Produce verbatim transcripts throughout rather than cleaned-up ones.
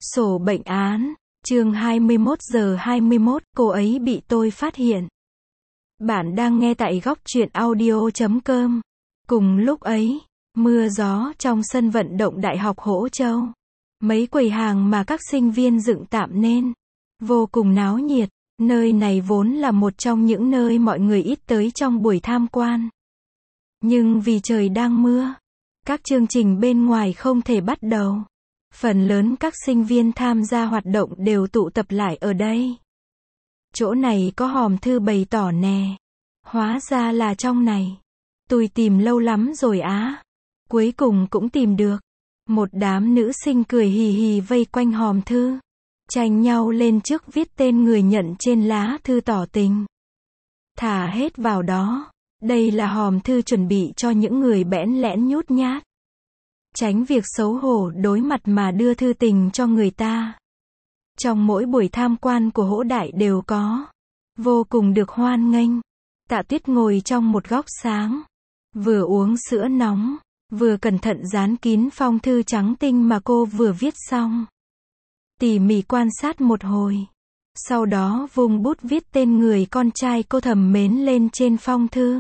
Sổ bệnh án, chương hai mươi mốt giờ hai mươi mốt, cô ấy bị tôi phát hiện. Bạn đang nghe tại góc truyện audio chấm com. Cùng lúc ấy, mưa gió trong sân vận động Đại học Hỗ Châu. Mấy quầy hàng mà các sinh viên dựng tạm nên vô cùng náo nhiệt. Nơi này vốn là một trong những nơi mọi người ít tới trong buổi tham quan. Nhưng vì trời đang mưa, các chương trình bên ngoài không thể bắt đầu. Phần lớn các sinh viên tham gia hoạt động đều tụ tập lại ở đây. Chỗ này có hòm thư bày tỏ nè. Hóa ra là trong này. Tôi tìm lâu lắm rồi á. Cuối cùng cũng tìm được. Một đám nữ sinh cười hì hì vây quanh hòm thư. Tranh nhau lên trước viết tên người nhận trên lá thư tỏ tình. Thả hết vào đó. Đây là hòm thư chuẩn bị cho những người bẽn lẽn nhút nhát. Tránh việc xấu hổ đối mặt mà đưa thư tình cho người ta. Trong mỗi buổi tham quan của Hỗ Đại đều có. Vô cùng được hoan nghênh. Tạ Tuyết ngồi trong một góc sáng. Vừa uống sữa nóng, vừa cẩn thận dán kín phong thư trắng tinh mà cô vừa viết xong. Tỉ mỉ quan sát một hồi. Sau đó vung bút viết tên người con trai cô thầm mến lên trên phong thư.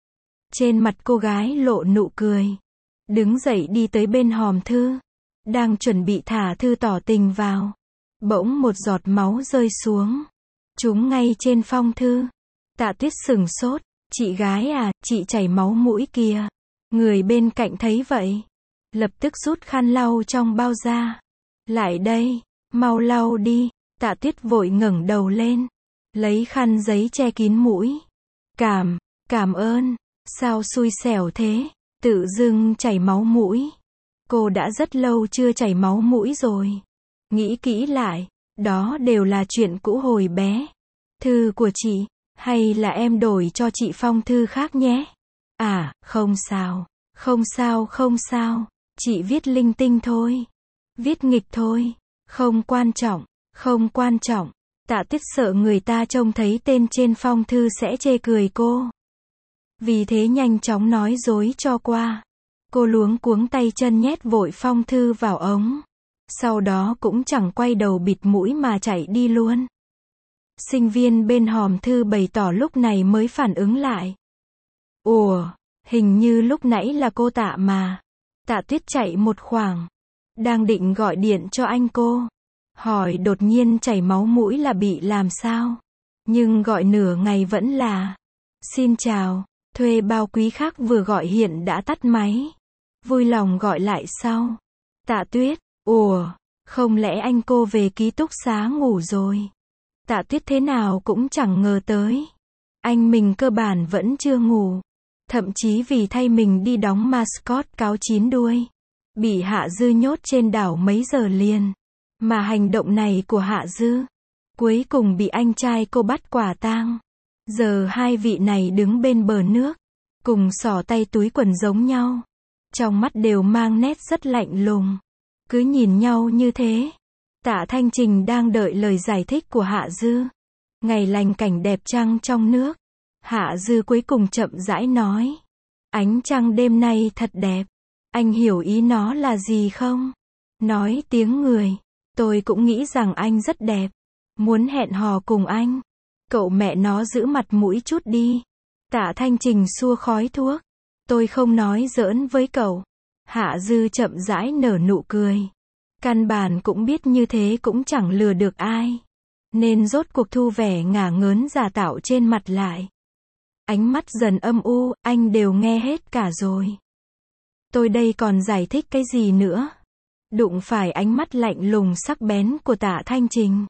Trên mặt cô gái lộ nụ cười. Đứng dậy đi tới bên hòm thư. Đang chuẩn bị thả thư tỏ tình vào. Bỗng một giọt máu rơi xuống. Trúng ngay trên phong thư. Tạ Tuyết sửng sốt. Chị gái à, chị chảy máu mũi kìa. Người bên cạnh thấy vậy. Lập tức rút khăn lau trong bao ra. Lại đây, mau lau đi. Tạ Tuyết vội ngẩng đầu lên. Lấy khăn giấy che kín mũi. Cảm, cảm ơn. Sao xui xẻo thế? Tự dưng chảy máu mũi. Cô đã rất lâu chưa chảy máu mũi rồi. Nghĩ kỹ lại, đó đều là chuyện cũ hồi bé. Thư của chị, hay là em đổi cho chị phong thư khác nhé? À, không sao, không sao không sao, chị viết linh tinh thôi. Viết nghịch thôi, không quan trọng, không quan trọng. Tạ Tuyết sợ người ta trông thấy tên trên phong thư sẽ chê cười cô. Vì thế nhanh chóng nói dối cho qua. Cô luống cuống tay chân nhét vội phong thư vào ống. Sau đó cũng chẳng quay đầu bịt mũi mà chạy đi luôn. Sinh viên bên hòm thư bày tỏ lúc này mới phản ứng lại. Ủa, hình như lúc nãy là cô Tạ mà. Tạ Tuyết chạy một khoảng. Đang định gọi điện cho anh cô. Hỏi đột nhiên chảy máu mũi là bị làm sao. Nhưng gọi nửa ngày vẫn là. Xin chào. Thuê bao quý khác vừa gọi hiện đã tắt máy. Vui lòng gọi lại sau. Tạ Tuyết, ủa, không lẽ anh cô về ký túc xá ngủ rồi? Tạ Tuyết thế nào cũng chẳng ngờ tới. Anh mình cơ bản vẫn chưa ngủ. Thậm chí vì thay mình đi đóng mascot cáo chín đuôi. Bị Hạ Dư nhốt trên đảo mấy giờ liền. Mà hành động này của Hạ Dư, cuối cùng bị anh trai cô bắt quả tang. Giờ hai vị này đứng bên bờ nước, cùng xỏ tay túi quần giống nhau. Trong mắt đều mang nét rất lạnh lùng. Cứ nhìn nhau như thế. Tạ Thanh Trình đang đợi lời giải thích của Hạ Dư. Ngày lành cảnh đẹp trăng trong nước. Hạ Dư cuối cùng chậm rãi nói. Ánh trăng đêm nay thật đẹp. Anh hiểu ý nó là gì không? Nói tiếng người. Tôi cũng nghĩ rằng anh rất đẹp. Muốn hẹn hò cùng anh. Cậu mẹ nó giữ mặt mũi chút đi. Tạ Thanh Trình xua khói thuốc. Tôi không nói giỡn với cậu. Hạ Dư chậm rãi nở nụ cười. Căn bản cũng biết như thế cũng chẳng lừa được ai. Nên rốt cuộc thu vẻ ngả ngớn giả tạo trên mặt lại. Ánh mắt dần âm u, anh đều nghe hết cả rồi. Tôi đây còn giải thích cái gì nữa? Đụng phải ánh mắt lạnh lùng sắc bén của Tạ Thanh Trình.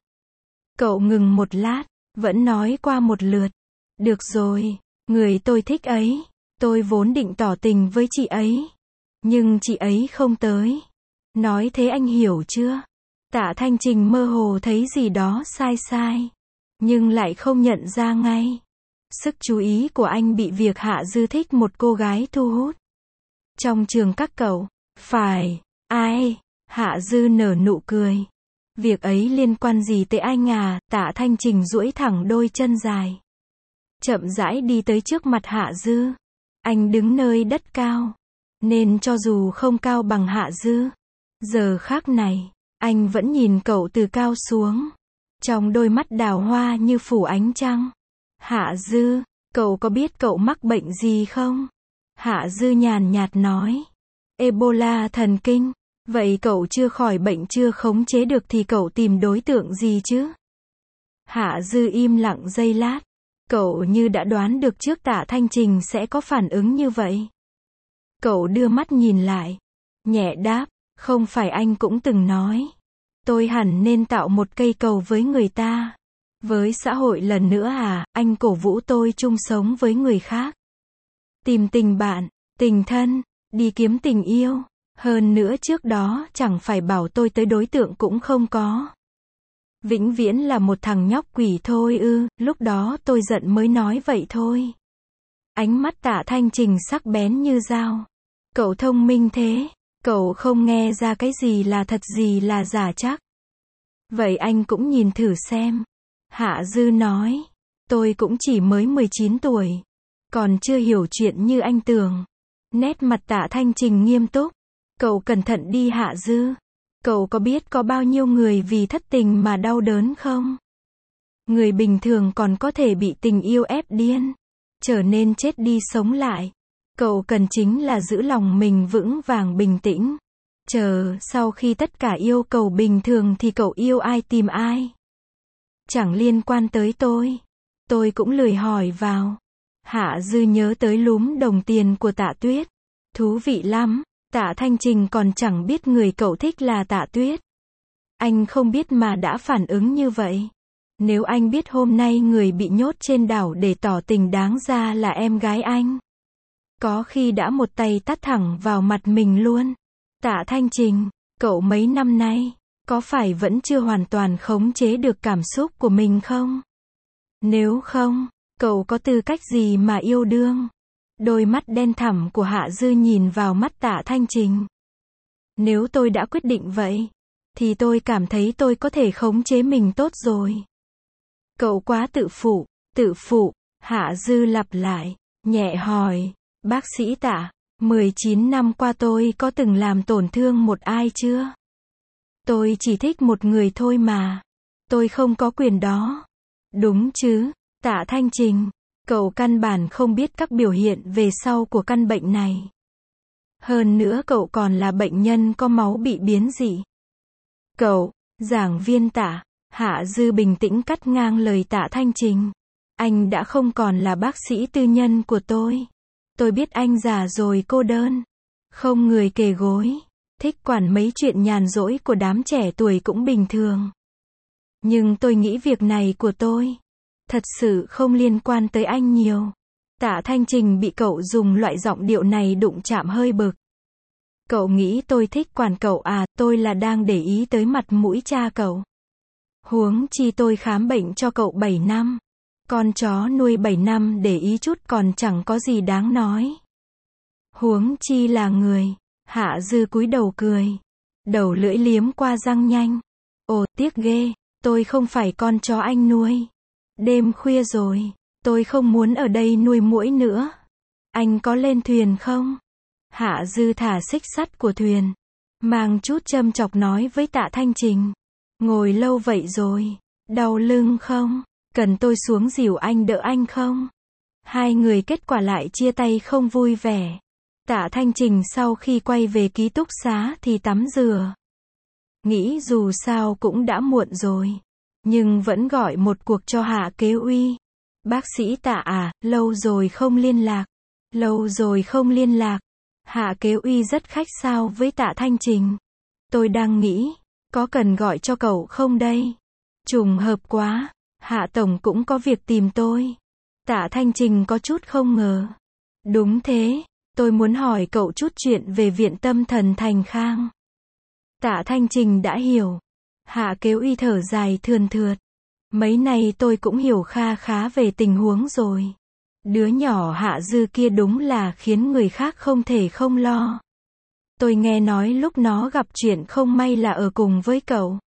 Cậu ngừng một lát. Vẫn nói qua một lượt. Được rồi, người tôi thích ấy. Tôi vốn định tỏ tình với chị ấy. Nhưng chị ấy không tới. Nói thế anh hiểu chưa? Tạ Thanh Trình mơ hồ thấy gì đó sai sai. Nhưng lại không nhận ra ngay. Sức chú ý của anh bị việc Hạ Dư thích một cô gái thu hút. Trong trường các cậu. Phải. Ai? Hạ Dư nở nụ cười. Việc ấy liên quan gì tới anh à? Tạ Thanh Trình duỗi thẳng đôi chân dài. Chậm rãi đi tới trước mặt Hạ Dư. Anh đứng nơi đất cao. Nên cho dù không cao bằng Hạ Dư. Giờ khác này, Anh vẫn nhìn cậu từ cao xuống. Trong đôi mắt đào hoa như phủ ánh trăng. Hạ Dư, cậu có biết cậu mắc bệnh gì không? Hạ Dư nhàn nhạt nói. Ebola thần kinh. Vậy cậu chưa khỏi bệnh chưa khống chế được thì cậu tìm đối tượng gì chứ? Hạ Dư im lặng giây lát. Cậu như đã đoán được trước Tạ Thanh Trình sẽ có phản ứng như vậy. Cậu đưa mắt nhìn lại. Nhẹ đáp, không phải anh cũng từng nói. Tôi hẳn nên tạo một cây cầu với người ta. Với xã hội lần nữa à, anh cổ vũ tôi chung sống với người khác. Tìm tình bạn, tình thân, đi kiếm tình yêu. Hơn nữa trước đó chẳng phải bảo tôi tới đối tượng cũng không có. Vĩnh viễn là một thằng nhóc quỷ thôi ư, lúc đó tôi giận mới nói vậy thôi. Ánh mắt Tạ Thanh Trình sắc bén như dao. Cậu thông minh thế, cậu không nghe ra cái gì là thật gì là giả chắc. Vậy anh cũng nhìn thử xem. Hạ Dư nói, tôi cũng chỉ mới mười chín tuổi. Còn chưa hiểu chuyện như anh tưởng. Nét mặt Tạ Thanh Trình nghiêm túc. Cậu cẩn thận đi Hạ Dư. Cậu có biết có bao nhiêu người vì thất tình mà đau đớn không? Người bình thường còn có thể bị tình yêu ép điên. Trở nên chết đi sống lại. Cậu cần chính là giữ lòng mình vững vàng bình tĩnh. Chờ, sau khi tất cả yêu cầu bình thường thì cậu yêu ai tìm ai. Chẳng liên quan tới tôi. Tôi cũng lười hỏi vào. Hạ Dư nhớ tới lúm đồng tiền của Tạ Tuyết. Thú vị lắm. Tạ Thanh Trình còn chẳng biết người cậu thích là Tạ Tuyết. Anh không biết mà đã phản ứng như vậy. Nếu anh biết hôm nay người bị nhốt trên đảo để tỏ tình đáng ra là em gái anh. Có khi đã một tay tát thẳng vào mặt mình luôn. Tạ Thanh Trình, cậu mấy năm nay, có phải vẫn chưa hoàn toàn khống chế được cảm xúc của mình không? Nếu không, cậu có tư cách gì mà yêu đương? Đôi mắt đen thẳm của Hạ Dư nhìn vào mắt Tạ Thanh Trình. Nếu tôi đã quyết định vậy, thì tôi cảm thấy tôi có thể khống chế mình tốt rồi. Cậu quá tự phụ, tự phụ, Hạ Dư lặp lại, nhẹ hỏi, bác sĩ Tạ, mười chín năm qua tôi có từng làm tổn thương một ai chưa? Tôi chỉ thích một người thôi mà. Tôi không có quyền đó. Đúng chứ, Tạ Thanh Trình. Cậu căn bản không biết các biểu hiện về sau của căn bệnh này. Hơn nữa cậu còn là bệnh nhân có máu bị biến dị. Cậu, giảng viên Tạ, Hạ Dư bình tĩnh cắt ngang lời Tạ Thanh Trình. Anh đã không còn là bác sĩ tư nhân của tôi. Tôi biết anh già rồi cô đơn. Không người kề gối. Thích quản mấy chuyện nhàn rỗi của đám trẻ tuổi cũng bình thường. Nhưng tôi nghĩ việc này của tôi thật sự không liên quan tới anh nhiều. Tạ Thanh Trình bị cậu dùng loại giọng điệu này đụng chạm hơi bực. Cậu nghĩ tôi thích quản cậu à, tôi là đang để ý tới mặt mũi cha cậu. Huống chi tôi khám bệnh cho cậu bảy năm. Con chó nuôi bảy năm để ý chút còn chẳng có gì đáng nói. Huống chi là người. Hạ Dư cúi đầu cười. Đầu lưỡi liếm qua răng nhanh. Ồ, tiếc ghê, tôi không phải con chó anh nuôi. Đêm khuya rồi, tôi không muốn ở đây nuôi muỗi nữa. Anh có lên thuyền không? Hạ Dư thả xích sắt của thuyền, mang chút châm chọc nói với Tạ Thanh Trình. Ngồi lâu vậy rồi, đau lưng không? Cần tôi xuống dìu anh đỡ anh không? Hai người kết quả lại chia tay không vui vẻ. Tạ Thanh Trình sau khi quay về ký túc xá thì tắm rửa. Nghĩ dù sao cũng đã muộn rồi. Nhưng vẫn gọi một cuộc cho Hạ Kế Uy. Bác sĩ Tạ à, lâu rồi không liên lạc. Lâu rồi không liên lạc. Hạ Kế Uy rất khách sáo với Tạ Thanh Trình. Tôi đang nghĩ, có cần gọi cho cậu không đây? Trùng hợp quá, Hạ Tổng cũng có việc tìm tôi. Tạ Thanh Trình có chút không ngờ. Đúng thế, tôi muốn hỏi cậu chút chuyện về viện tâm thần Thành Khang. Tạ Thanh Trình đã hiểu. Hạ Kế Uy thở dài thườn thượt. Mấy này tôi cũng hiểu kha khá về tình huống rồi. Đứa nhỏ Hạ Dư kia đúng là khiến người khác không thể không lo. Tôi nghe nói lúc nó gặp chuyện không may là ở cùng với cậu.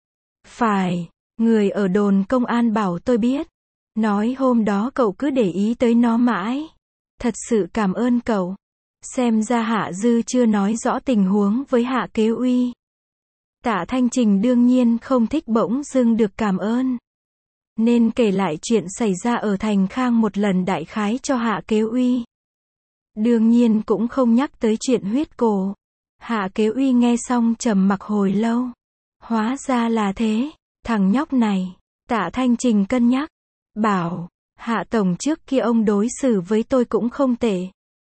Phải, người ở đồn công an bảo tôi biết. Nói hôm đó cậu cứ để ý tới nó mãi. Thật sự cảm ơn cậu. Xem ra Hạ Dư chưa nói rõ tình huống với Hạ Kế Uy. Tạ Thanh Trình đương nhiên không thích bỗng dưng được cảm ơn. Nên kể lại chuyện xảy ra ở Thành Khang một lần đại khái cho Hạ Kế Uy. Đương nhiên cũng không nhắc tới chuyện huyết cổ. Hạ Kế Uy nghe xong trầm mặc hồi lâu. Hóa ra là thế, thằng nhóc này. Tạ Thanh Trình cân nhắc, bảo, Hạ Tổng trước kia ông đối xử với tôi cũng không tệ.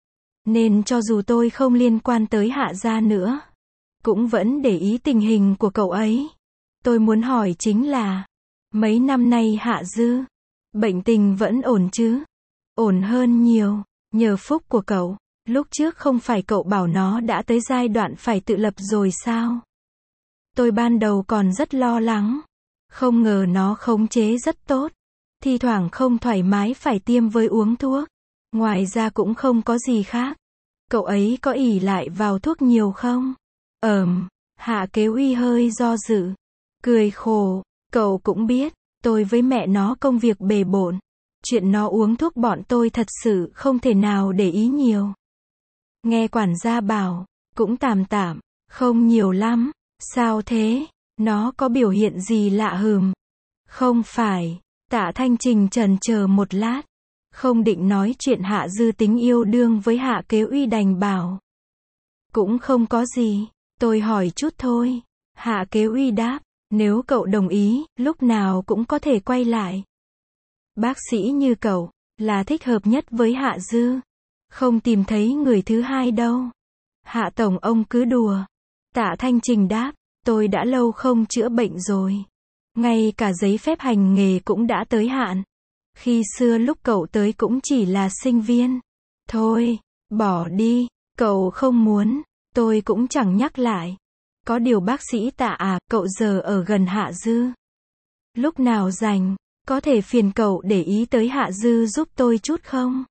Nên cho dù tôi không liên quan tới Hạ gia nữa, cũng vẫn để ý tình hình của cậu ấy. Tôi muốn hỏi chính là, mấy năm nay Hạ Dư, bệnh tình vẫn ổn chứ? Ổn hơn nhiều, nhờ phúc của cậu. Lúc trước không phải cậu bảo nó đã tới giai đoạn phải tự lập rồi sao? Tôi ban đầu còn rất lo lắng. Không ngờ nó khống chế rất tốt. Thi thoảng không thoải mái phải tiêm với uống thuốc. Ngoài ra cũng không có gì khác. Cậu ấy có ỷ lại vào thuốc nhiều không? Ờm, Hạ Kế Uy hơi do dự. Cười khổ, cậu cũng biết, tôi với mẹ nó công việc bề bộn. Chuyện nó uống thuốc bọn tôi thật sự không thể nào để ý nhiều. Nghe quản gia bảo, cũng tạm tạm, không nhiều lắm. Sao thế? Nó có biểu hiện gì lạ hừm? Không phải. Tạ Thanh Trình chần chờ một lát. Không định nói chuyện Hạ Dư tính yêu đương với Hạ Kế Uy đành bảo. Cũng không có gì, tôi hỏi chút thôi. Hạ Kế Uy đáp, nếu cậu đồng ý, lúc nào cũng có thể quay lại. Bác sĩ như cậu, là thích hợp nhất với Hạ Dư. Không tìm thấy người thứ hai đâu. Hạ Tổng ông cứ đùa. Tạ Thanh Trình đáp, tôi đã lâu không chữa bệnh rồi. Ngay cả giấy phép hành nghề cũng đã tới hạn. Khi xưa lúc cậu tới cũng chỉ là sinh viên. Thôi, bỏ đi, cậu không muốn, tôi cũng chẳng nhắc lại. Có điều bác sĩ Tạ à, cậu giờ ở gần Hạ Dư. Lúc nào rảnh, có thể phiền cậu để ý tới Hạ Dư giúp tôi chút không?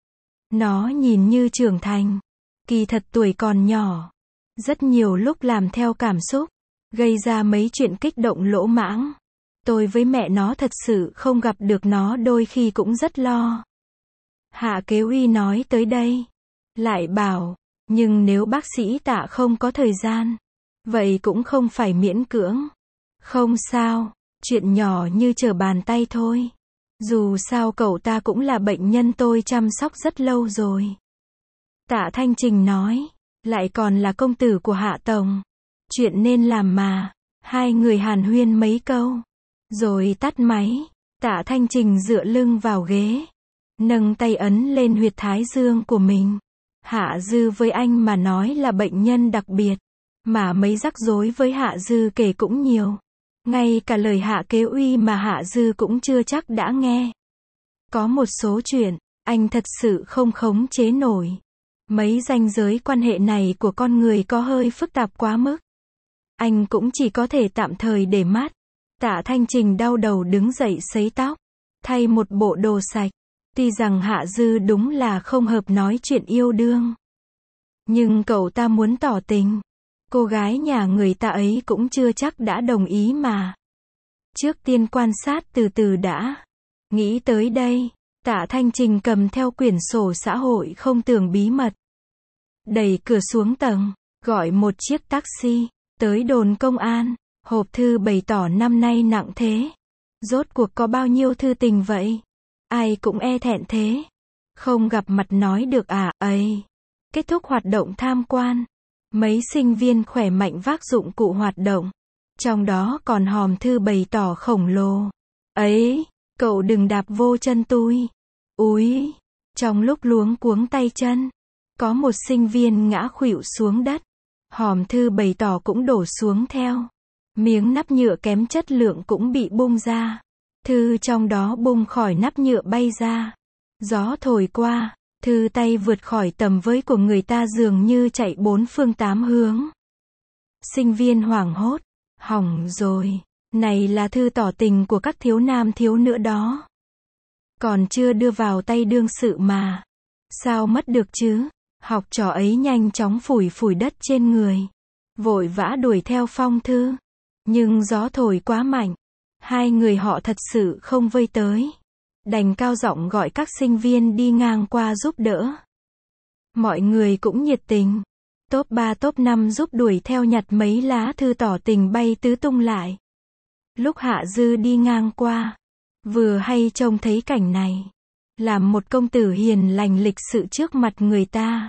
Nó nhìn như trưởng thành, kỳ thật tuổi còn nhỏ. Rất nhiều lúc làm theo cảm xúc, gây ra mấy chuyện kích động lỗ mãng. Tôi với mẹ nó thật sự không gặp được nó đôi khi cũng rất lo. Hạ Kế Uy nói tới đây, lại bảo, nhưng nếu bác sĩ Tạ không có thời gian, vậy cũng không phải miễn cưỡng. Không sao, chuyện nhỏ như trở bàn tay thôi. Dù sao cậu ta cũng là bệnh nhân tôi chăm sóc rất lâu rồi. Tạ Thanh Trình nói, lại còn là công tử của Hạ Tổng. Chuyện nên làm mà. Hai người hàn huyên mấy câu, rồi tắt máy. Tạ Thanh Trình dựa lưng vào ghế, nâng tay ấn lên huyệt thái dương của mình. Hạ Dư với anh mà nói là bệnh nhân đặc biệt, mà mấy rắc rối với Hạ Dư kể cũng nhiều. Ngay cả lời Hạ Kế Uy mà Hạ Dư cũng chưa chắc đã nghe. Có một số chuyện, anh thật sự không khống chế nổi. Mấy ranh giới quan hệ này của con người có hơi phức tạp quá mức. Anh cũng chỉ có thể tạm thời để mắt. Tạ Thanh Trình đau đầu đứng dậy sấy tóc, thay một bộ đồ sạch. Tuy rằng Hạ Dư đúng là không hợp nói chuyện yêu đương, nhưng cậu ta muốn tỏ tình. Cô gái nhà người ta ấy cũng chưa chắc đã đồng ý mà. Trước tiên quan sát từ từ đã. Nghĩ tới đây, Tạ Thanh Trình cầm theo quyển sổ xã hội không tường bí mật. Đẩy cửa xuống tầng, gọi một chiếc taxi, tới đồn công an. Hộp thư bày tỏ năm nay nặng thế. Rốt cuộc có bao nhiêu thư tình vậy? Ai cũng e thẹn thế. Không gặp mặt nói được à, ấy. Kết thúc hoạt động tham quan. Mấy sinh viên khỏe mạnh vác dụng cụ hoạt động. Trong đó còn hòm thư bày tỏ khổng lồ. Ấy, cậu đừng đạp vô chân tôi. Úi, trong lúc luống cuống tay chân, có một sinh viên ngã khuỵu xuống đất. Hòm thư bày tỏ cũng đổ xuống theo. Miếng nắp nhựa kém chất lượng cũng bị bung ra. Thư trong đó bung khỏi nắp nhựa bay ra. Gió thổi qua, thư tay vượt khỏi tầm với của người ta dường như chạy bốn phương tám hướng. Sinh viên hoảng hốt, hỏng rồi, này là thư tỏ tình của các thiếu nam thiếu nữ đó. Còn chưa đưa vào tay đương sự mà. Sao mất được chứ? Học trò ấy nhanh chóng phủi phủi đất trên người. Vội vã đuổi theo phong thư. Nhưng gió thổi quá mạnh. Hai người họ thật sự không vây tới. Đành cao giọng gọi các sinh viên đi ngang qua giúp đỡ. Mọi người cũng nhiệt tình. Top ba top năm giúp đuổi theo nhặt mấy lá thư tỏ tình bay tứ tung lại. Lúc Hạ Dư đi ngang qua, vừa hay trông thấy cảnh này. Làm một công tử hiền lành lịch sự trước mặt người ta.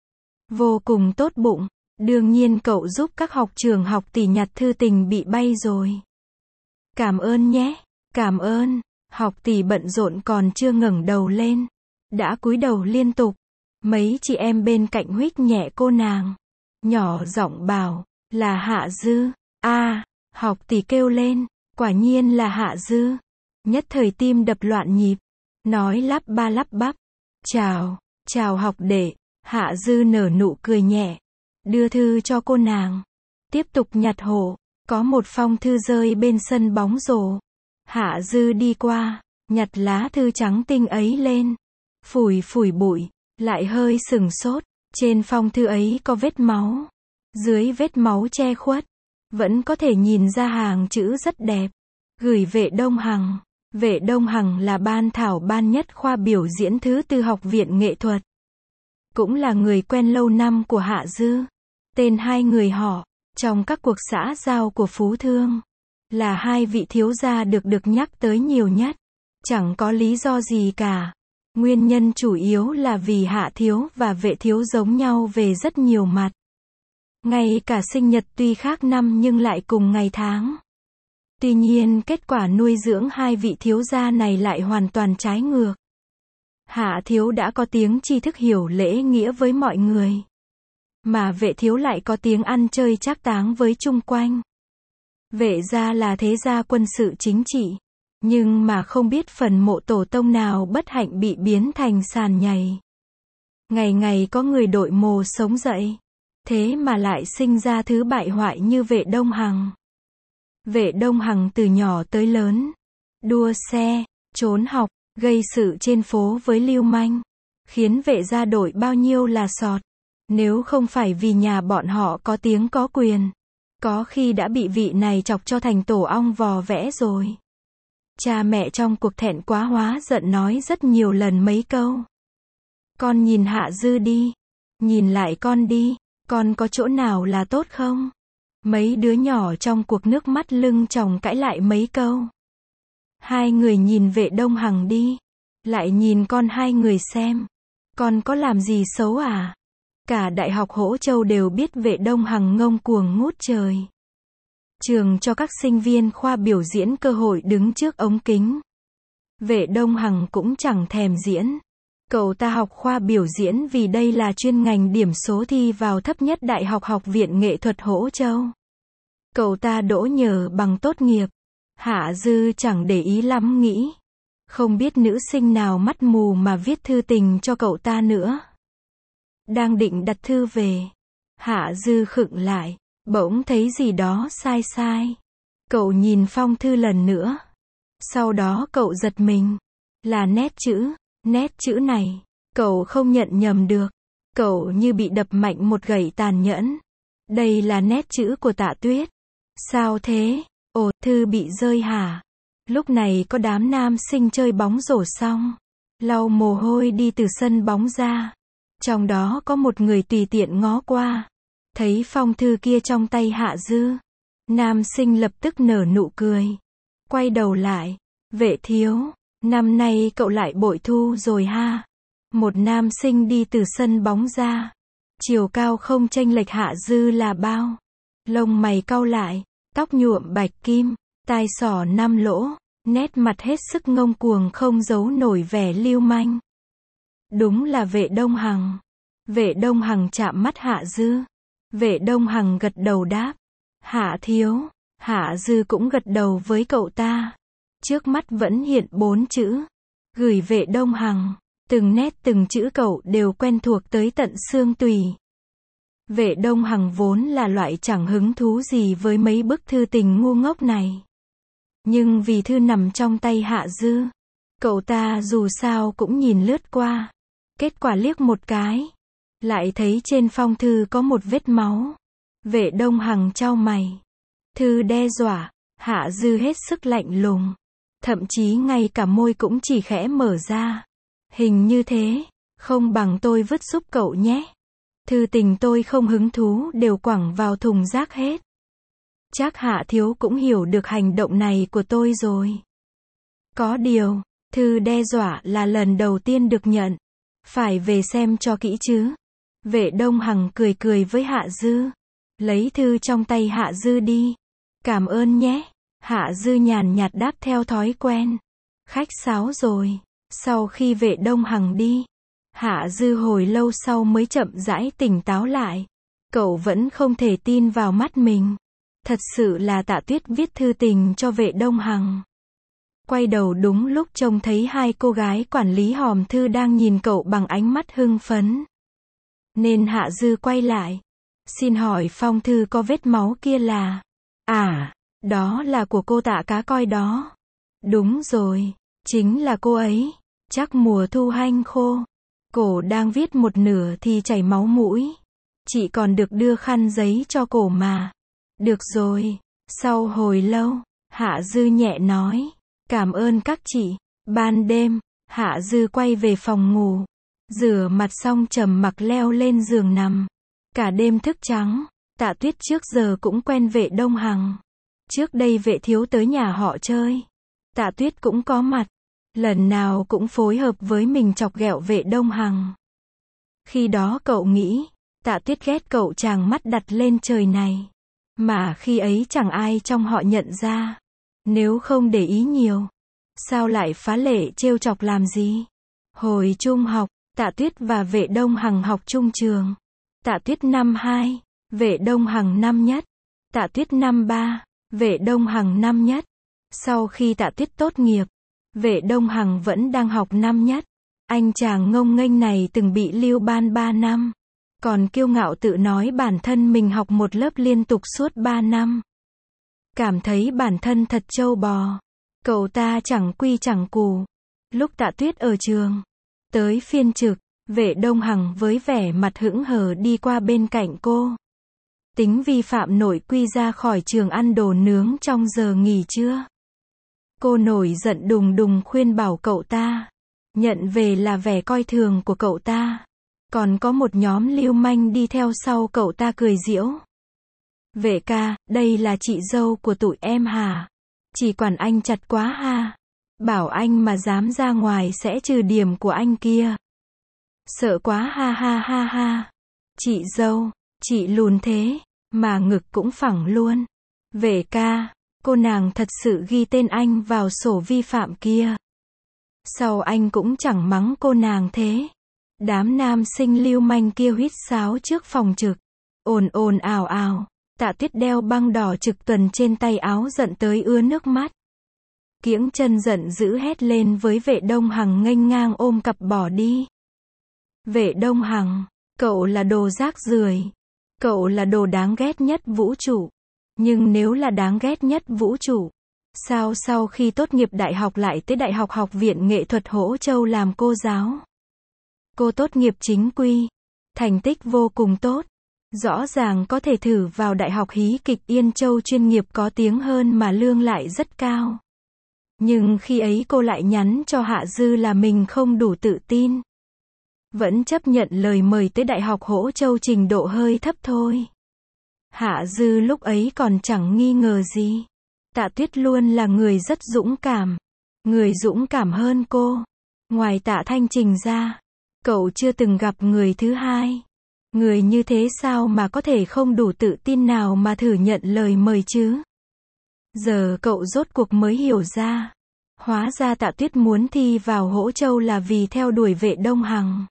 Vô cùng tốt bụng, đương nhiên cậu giúp các học trưởng học tỷ nhặt thư tình bị bay rồi. Cảm ơn nhé, cảm ơn. Học tỷ bận rộn còn chưa ngẩng đầu lên, đã cúi đầu liên tục. Mấy chị em bên cạnh huých nhẹ cô nàng, nhỏ giọng bảo, là Hạ Dư. A, à, học tỷ kêu lên, quả nhiên là Hạ Dư. Nhất thời tim đập loạn nhịp, nói lắp ba lắp bắp. Chào, chào học đệ. Hạ Dư nở nụ cười nhẹ, đưa thư cho cô nàng. Tiếp tục nhặt hộ, có một phong thư rơi bên sân bóng rổ. Hạ Dư đi qua, nhặt lá thư trắng tinh ấy lên, phủi phủi bụi, lại hơi sừng sốt. Trên phong thư ấy có vết máu, dưới vết máu che khuất, vẫn có thể nhìn ra hàng chữ rất đẹp. Gửi Vệ Đông Hằng. Vệ Đông Hằng là ban thảo ban nhất khoa biểu diễn thứ tư Học viện Nghệ thuật. Cũng là người quen lâu năm của Hạ Dư. Tên hai người họ, trong các cuộc xã giao của Phú Thương, là hai vị thiếu gia được được nhắc tới nhiều nhất. Chẳng có lý do gì cả. Nguyên nhân chủ yếu là vì Hạ thiếu và Vệ thiếu giống nhau về rất nhiều mặt. Ngay cả sinh nhật tuy khác năm nhưng lại cùng ngày tháng. Tuy nhiên kết quả nuôi dưỡng hai vị thiếu gia này lại hoàn toàn trái ngược. Hạ thiếu đã có tiếng tri thức hiểu lễ nghĩa với mọi người, mà Vệ thiếu lại có tiếng ăn chơi trác táng với chung quanh. Vệ gia là thế gia quân sự chính trị, nhưng mà không biết phần mộ tổ tông nào bất hạnh bị biến thành sàn nhảy. Ngày ngày có người đội mồ sống dậy, thế mà lại sinh ra thứ bại hoại như Vệ Đông Hằng. Vệ Đông Hằng từ nhỏ tới lớn, đua xe, trốn học, gây sự trên phố với lưu manh, khiến Vệ gia đổi bao nhiêu là sọt. Nếu không phải vì nhà bọn họ có tiếng có quyền, có khi đã bị vị này chọc cho thành tổ ong vò vẽ rồi. Cha mẹ trong cuộc thẹn quá hóa giận nói rất nhiều lần mấy câu. Con nhìn Hạ Dư đi, nhìn lại con đi, con có chỗ nào là tốt không? Mấy đứa nhỏ trong cuộc nước mắt lưng tròng cãi lại mấy câu. Hai người nhìn Vệ Đông Hằng đi, lại nhìn con hai người xem. Con có làm gì xấu à? Cả Đại học Hỗ Châu đều biết Vệ Đông Hằng ngông cuồng ngút trời. Trường cho các sinh viên khoa biểu diễn cơ hội đứng trước ống kính. Vệ Đông Hằng cũng chẳng thèm diễn. Cậu ta học khoa biểu diễn vì đây là chuyên ngành điểm số thi vào thấp nhất Đại học Học viện Nghệ thuật Hỗ Châu. Cậu ta đỗ nhờ bằng tốt nghiệp. Hạ Dư chẳng để ý lắm nghĩ. Không biết nữ sinh nào mắt mù mà viết thư tình cho cậu ta nữa. Đang định đặt thư về, Hạ Dư khựng lại, bỗng thấy gì đó sai sai. Cậu nhìn phong thư lần nữa. Sau đó cậu giật mình. Là nét chữ, nét chữ này, cậu không nhận nhầm được. Cậu như bị đập mạnh một gậy tàn nhẫn. Đây là nét chữ của Tạ Tuyết. Sao thế? Ồ, thư bị rơi hả? Lúc này có đám nam sinh chơi bóng rổ xong, lau mồ hôi đi từ sân bóng ra. Trong đó có một người tùy tiện ngó qua, thấy phong thư kia trong tay Hạ Dư. Nam sinh lập tức nở nụ cười, quay đầu lại. Vệ thiếu, năm nay cậu lại bội thu rồi ha? Một nam sinh đi từ sân bóng ra, chiều cao không chênh lệch Hạ Dư là bao. Lông mày cau lại, tóc nhuộm bạch kim, tai xỏ năm lỗ, nét mặt hết sức ngông cuồng không giấu nổi vẻ lưu manh. Đúng là Vệ Đông Hằng. Vệ Đông Hằng chạm mắt Hạ Dư. Vệ Đông Hằng gật đầu đáp. Hạ thiếu. Hạ Dư cũng gật đầu với cậu ta. Trước mắt vẫn hiện bốn chữ. Gửi Vệ Đông Hằng. Từng nét từng chữ cậu đều quen thuộc tới tận xương tủy. Vệ Đông Hằng vốn là loại chẳng hứng thú gì với mấy bức thư tình ngu ngốc này. Nhưng vì thư nằm trong tay Hạ Dư, cậu ta dù sao cũng nhìn lướt qua. Kết quả liếc một cái, lại thấy trên phong thư có một vết máu. Vệ Đông Hằng chau mày. Thư đe dọa. Hạ Dư hết sức lạnh lùng. Thậm chí ngay cả môi cũng chỉ khẽ mở ra. Hình như thế, không bằng tôi vứt giúp cậu nhé. Thư tình tôi không hứng thú đều quẳng vào thùng rác hết. Chắc Hạ Thiếu cũng hiểu được hành động này của tôi rồi. Có điều, thư đe dọa là lần đầu tiên được nhận. Phải về xem cho kỹ chứ. Vệ Đông Hằng cười cười với Hạ Dư. Lấy thư trong tay Hạ Dư đi. Cảm ơn nhé. Hạ Dư nhàn nhạt đáp theo thói quen. Khách sáo rồi. Sau khi Vệ Đông Hằng đi, Hạ Dư hồi lâu sau mới chậm rãi tỉnh táo lại. Cậu vẫn không thể tin vào mắt mình. Thật sự là Tạ Tuyết viết thư tình cho Vệ Đông Hằng. Quay đầu đúng lúc trông thấy hai cô gái quản lý hòm thư đang nhìn cậu bằng ánh mắt hưng phấn. Nên Hạ Dư quay lại. Xin hỏi phong thư có vết máu kia là... À, đó là của cô Tạ Cá Coi đó. Đúng rồi, chính là cô ấy. Chắc mùa thu hanh khô. Cổ đang viết một nửa thì chảy máu mũi. Chị còn được đưa khăn giấy cho cổ mà. Được rồi. Sau hồi lâu, Hạ Dư nhẹ nói. Cảm ơn các chị. Ban đêm, Hạ Dư quay về phòng ngủ. Rửa mặt xong trầm mặc leo lên giường nằm. Cả đêm thức trắng. Tạ Tuyết trước giờ cũng quen Vệ Đông Hằng. Trước đây Vệ Thiếu tới nhà họ chơi. Tạ Tuyết cũng có mặt. Lần nào cũng phối hợp với mình chọc ghẹo Vệ Đông Hằng. Khi đó cậu nghĩ, Tạ Tuyết ghét cậu chàng mắt đặt lên trời này. Mà khi ấy chẳng ai trong họ nhận ra. Nếu không để ý nhiều, sao lại phá lệ trêu chọc làm gì? Hồi trung học, Tạ Tuyết và Vệ Đông Hằng học chung trường. Tạ Tuyết năm hai, Vệ Đông Hằng năm nhất. Tạ Tuyết năm ba, Vệ Đông Hằng năm nhất. Sau khi Tạ Tuyết tốt nghiệp, Vệ Đông Hằng vẫn đang học năm nhất. Anh chàng ngông nghênh này từng bị lưu ban ba năm. Còn kiêu ngạo tự nói bản thân mình học một lớp liên tục suốt ba năm. Cảm thấy bản thân thật trâu bò. Cậu ta chẳng quy chẳng củ. Lúc Tạ Tuyết ở trường, tới phiên trực, Vệ Đông Hằng với vẻ mặt hững hờ đi qua bên cạnh cô. Tính vi phạm nội quy ra khỏi trường ăn đồ nướng trong giờ nghỉ trưa. Cô nổi giận đùng đùng khuyên bảo cậu ta. Nhận về là vẻ coi thường của cậu ta. Còn có một nhóm lưu manh đi theo sau cậu ta cười giễu. Vệ ca, đây là chị dâu của tụi em hả? Chỉ quản anh chặt quá ha. Bảo anh mà dám ra ngoài sẽ trừ điểm của anh kia. Sợ quá ha ha ha ha. Chị dâu, chị lùn thế, mà ngực cũng phẳng luôn. Vệ ca, cô nàng thật sự ghi tên anh vào sổ vi phạm kia. Sau anh cũng chẳng mắng cô nàng thế. Đám nam sinh lưu manh kia huýt sáo trước phòng trực. Ồn ồn ào ào. Tạ Tuyết đeo băng đỏ trực tuần trên tay áo giận tới ứa nước mắt. Kiễng chân giận dữ hét lên với Vệ Đông Hằng nghênh ngang ôm cặp bỏ đi. Vệ Đông Hằng, cậu là đồ rác rưởi. Cậu là đồ đáng ghét nhất vũ trụ. Nhưng nếu là đáng ghét nhất vũ trụ, sao sau khi tốt nghiệp đại học lại tới Đại học Học viện Nghệ thuật Hỗ Châu làm cô giáo? Cô tốt nghiệp chính quy, thành tích vô cùng tốt. Rõ ràng có thể thử vào Đại học Hí kịch Yên Châu chuyên nghiệp có tiếng hơn mà lương lại rất cao. Nhưng khi ấy cô lại nhắn cho Hạ Dư là mình không đủ tự tin. Vẫn chấp nhận lời mời tới Đại học Hỗ Châu trình độ hơi thấp thôi. Hạ Dư lúc ấy còn chẳng nghi ngờ gì. Tạ Tuyết luôn là người rất dũng cảm. Người dũng cảm hơn cô. Ngoài Tạ Thanh Trình ra, cậu chưa từng gặp người thứ hai. Người như thế sao mà có thể không đủ tự tin nào mà thử nhận lời mời chứ? Giờ cậu rốt cuộc mới hiểu ra. Hóa ra Tạ Tuyết muốn thi vào Hỗ Châu là vì theo đuổi Vệ Đông Hằng.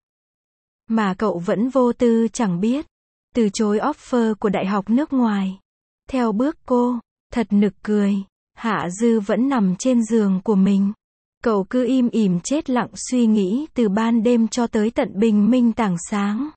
Mà cậu vẫn vô tư chẳng biết. Từ chối offer của đại học nước ngoài. Theo bước cô, thật nực cười. Hạ Dư vẫn nằm trên giường của mình. Cậu cứ im ỉm chết lặng suy nghĩ từ ban đêm cho tới tận bình minh tảng sáng.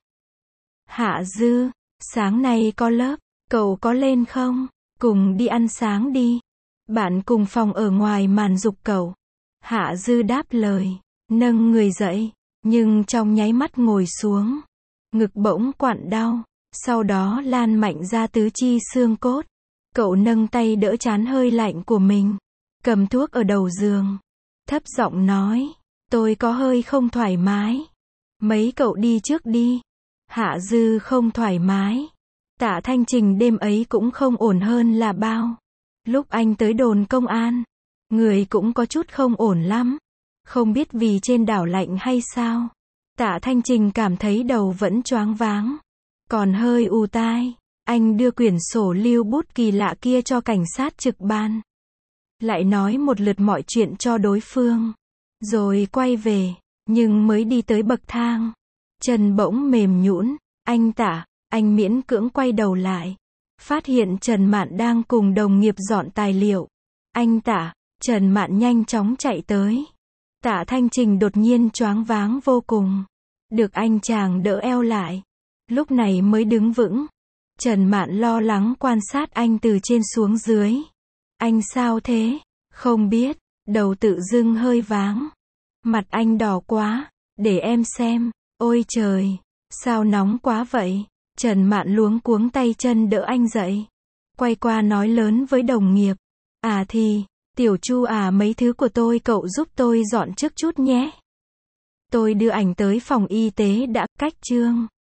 Hạ Dư, sáng nay có lớp, cậu có lên không? Cùng đi ăn sáng đi. Bạn cùng phòng ở ngoài màn giục cậu. Hạ Dư đáp lời, nâng người dậy, nhưng trong nháy mắt ngồi xuống. Ngực bỗng quặn đau, sau đó lan mạnh ra tứ chi xương cốt. Cậu nâng tay đỡ trán hơi lạnh của mình, cầm thuốc ở đầu giường. Thấp giọng nói, tôi có hơi không thoải mái. Mấy cậu đi trước đi. Hạ Dư không thoải mái. Tạ Thanh Trình đêm ấy cũng không ổn hơn là bao. Lúc anh tới đồn công an, người cũng có chút không ổn lắm. Không biết vì trên đảo lạnh hay sao. Tạ Thanh Trình cảm thấy đầu vẫn choáng váng, còn hơi ù tai. Anh đưa quyển sổ lưu bút kỳ lạ kia cho cảnh sát trực ban. Lại nói một lượt mọi chuyện cho đối phương. Rồi quay về. Nhưng mới đi tới bậc thang, chân bỗng mềm nhũn. Anh Tạ, anh miễn cưỡng quay đầu lại. Phát hiện Trần Mạn đang cùng đồng nghiệp dọn tài liệu. Anh Tạ, Trần Mạn nhanh chóng chạy tới. Tạ Thanh Trình đột nhiên choáng váng vô cùng. Được anh chàng đỡ eo lại. Lúc này mới đứng vững. Trần Mạn lo lắng quan sát anh từ trên xuống dưới. Anh sao thế? Không biết. Đầu tự dưng hơi váng. Mặt anh đỏ quá. Để em xem. Ôi trời. Sao nóng quá vậy? Trần Mạn luống cuống tay chân đỡ anh dậy. Quay qua nói lớn với đồng nghiệp. À thì, Tiểu Chu à, mấy thứ của tôi cậu giúp tôi dọn trước chút nhé. Tôi đưa ảnh tới phòng y tế đã. Cách chương